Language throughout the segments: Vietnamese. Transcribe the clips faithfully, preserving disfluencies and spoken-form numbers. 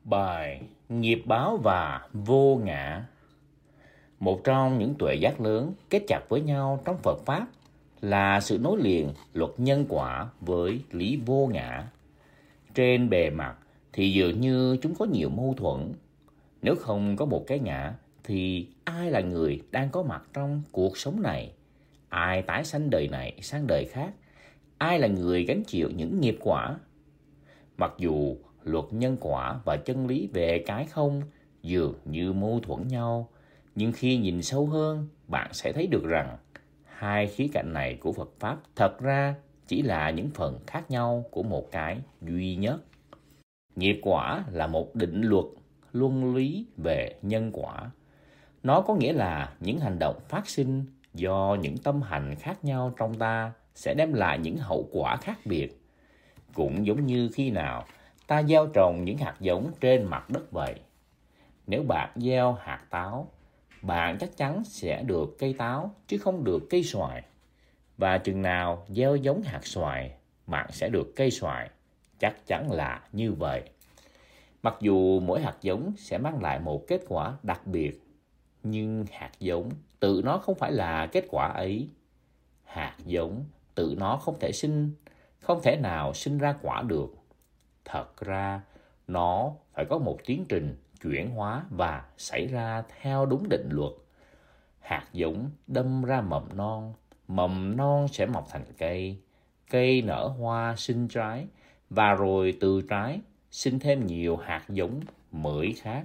Bài Nghiệp báo và vô ngã. Một trong những tuệ giác lớn kết chặt với nhau trong Phật Pháp là sự nối liền luật nhân quả với lý vô ngã. Trên bề mặt thì dường như chúng có nhiều mâu thuẫn. Nếu không có một cái ngã thì ai là người đang có mặt trong cuộc sống này? Ai tái sanh đời này sang đời khác? Ai là người gánh chịu những nghiệp quả? Mặc dù luật nhân quả và chân lý về cái không dường như mâu thuẫn nhau, nhưng khi nhìn sâu hơn, bạn sẽ thấy được rằng hai khía cạnh này của Phật Pháp thật ra chỉ là những phần khác nhau của một cái duy nhất. Nghiệp quả là một định luật luân lý về nhân quả. Nó có nghĩa là những hành động phát sinh do những tâm hành khác nhau trong ta sẽ đem lại những hậu quả khác biệt. Cũng giống như khi nào ta gieo trồng những hạt giống trên mặt đất vậy. Nếu bạn gieo hạt táo, bạn chắc chắn sẽ được cây táo chứ không được cây xoài. Và chừng nào gieo giống hạt xoài, bạn sẽ được cây xoài. Chắc chắn là như vậy. Mặc dù mỗi hạt giống sẽ mang lại một kết quả đặc biệt, nhưng hạt giống tự nó không phải là kết quả ấy. Hạt giống tự nó không thể sinh, không thể nào sinh ra quả được. Thật ra, nó phải có một tiến trình chuyển hóa và xảy ra theo đúng định luật. Hạt giống đâm ra mầm non, mầm non sẽ mọc thành cây, cây nở hoa sinh trái, và rồi từ trái sinh thêm nhiều hạt giống mới khác.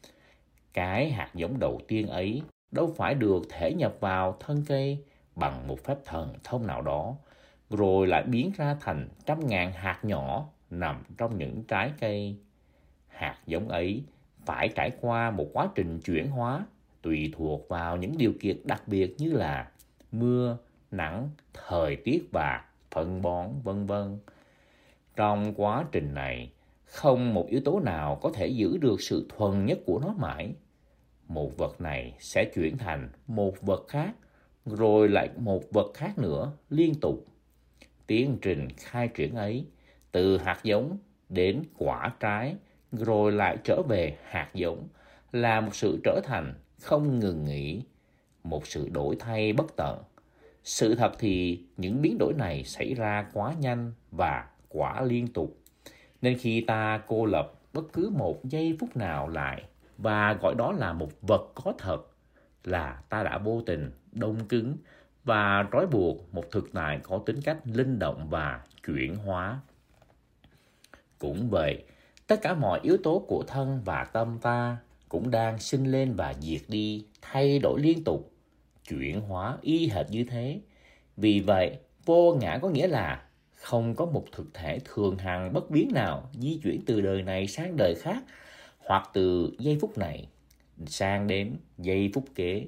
Cái hạt giống đầu tiên ấy đâu phải được thể nhập vào thân cây bằng một phép thần thông nào đó, rồi lại biến ra thành trăm ngàn hạt nhỏ nằm trong những trái cây. Hạt giống ấy phải trải qua một quá trình chuyển hóa tùy thuộc vào những điều kiện đặc biệt như là mưa, nắng, thời tiết và phân bón, vân vân. Trong quá trình này, không một yếu tố nào có thể giữ được sự thuần nhất của nó mãi. Một vật này sẽ chuyển thành một vật khác, rồi lại một vật khác nữa liên tục. Tiến trình khai triển ấy, từ hạt giống đến quả trái, rồi lại trở về hạt giống, là một sự trở thành không ngừng nghỉ, một sự đổi thay bất tận. Sự thật thì những biến đổi này xảy ra quá nhanh và quá liên tục, nên khi ta cô lập bất cứ một giây phút nào lại và gọi đó là một vật có thật, là ta đã vô tình đông cứng và trói buộc một thực tại có tính cách linh động và chuyển hóa. Cũng vậy, tất cả mọi yếu tố của thân và tâm ta cũng đang sinh lên và diệt đi, thay đổi liên tục, chuyển hóa y hệt như thế. Vì vậy, vô ngã có nghĩa là không có một thực thể thường hằng bất biến nào di chuyển từ đời này sang đời khác, hoặc từ giây phút này sang đến giây phút kế.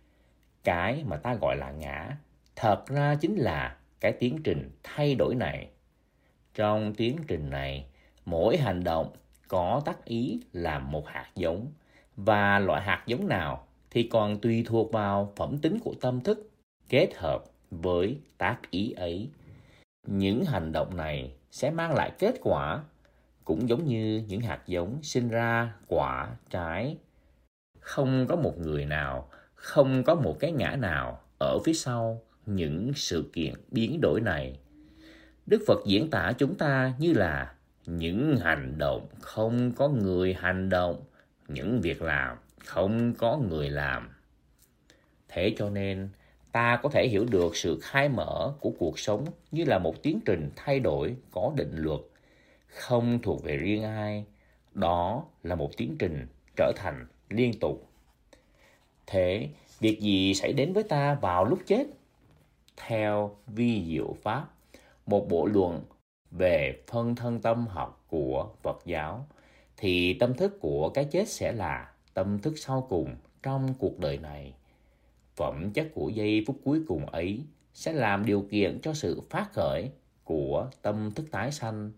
Cái mà ta gọi là ngã, thật ra chính là cái tiến trình thay đổi này. Trong tiến trình này, mỗi hành động có tác ý làm một hạt giống, và loại hạt giống nào thì còn tùy thuộc vào phẩm tính của tâm thức kết hợp với tác ý ấy. Những hành động này sẽ mang lại kết quả, cũng giống như những hạt giống sinh ra quả, trái. Không có một người nào, không có một cái ngã nào ở phía sau những sự kiện biến đổi này. Đức Phật diễn tả chúng ta như là những hành động không có người hành động, những việc làm không có người làm. Thế cho nên, ta có thể hiểu được sự khai mở của cuộc sống như là một tiến trình thay đổi có định luật, không thuộc về riêng ai. Đó là một tiến trình trở thành liên tục. Thế, việc gì xảy đến với ta vào lúc chết? Theo vi diệu pháp, một bộ luận về phân thân tâm học của Phật giáo, thì tâm thức của cái chết sẽ là tâm thức sau cùng trong cuộc đời này. Phẩm chất của giây phút cuối cùng ấy sẽ làm điều kiện cho sự phát khởi của tâm thức tái sanh.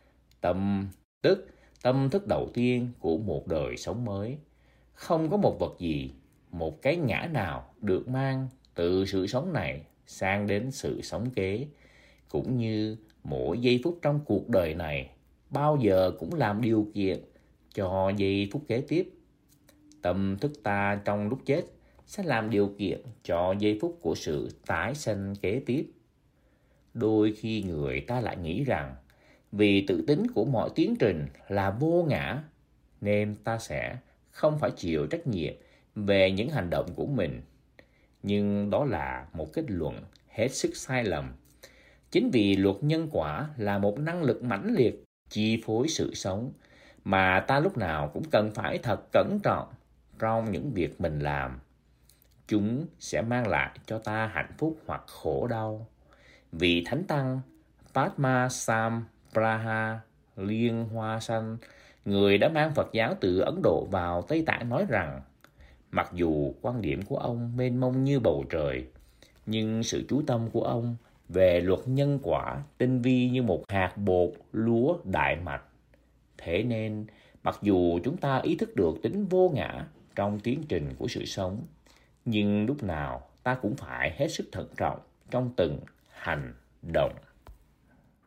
Tâm tức tâm thức đầu tiên của một đời sống mới. Không có một vật gì, một cái ngã nào được mang từ sự sống này sang đến sự sống kế, cũng như mỗi giây phút trong cuộc đời này bao giờ cũng làm điều kiện cho giây phút kế tiếp. Tâm thức ta trong lúc chết sẽ làm điều kiện cho giây phút của sự tái sanh kế tiếp. Đôi khi người ta lại nghĩ rằng vì tự tính của mọi tiến trình là vô ngã, nên ta sẽ không phải chịu trách nhiệm về những hành động của mình. Nhưng đó là một kết luận hết sức sai lầm. Chính vì luật nhân quả là một năng lực mãnh liệt chi phối sự sống, mà ta lúc nào cũng cần phải thật cẩn trọng trong những việc mình làm. Chúng sẽ mang lại cho ta hạnh phúc hoặc khổ đau. Vị Thánh Tăng Padmasambhava Liên Hoa Sanh, người đã mang Phật giáo từ Ấn Độ vào Tây Tạng, nói rằng mặc dù quan điểm của ông mênh mông như bầu trời, nhưng sự chú tâm của ông về luật nhân quả tinh vi như một hạt bột lúa đại mạch. Thế nên, mặc dù chúng ta ý thức được tính vô ngã trong tiến trình của sự sống, nhưng lúc nào ta cũng phải hết sức thận trọng trong từng hành động.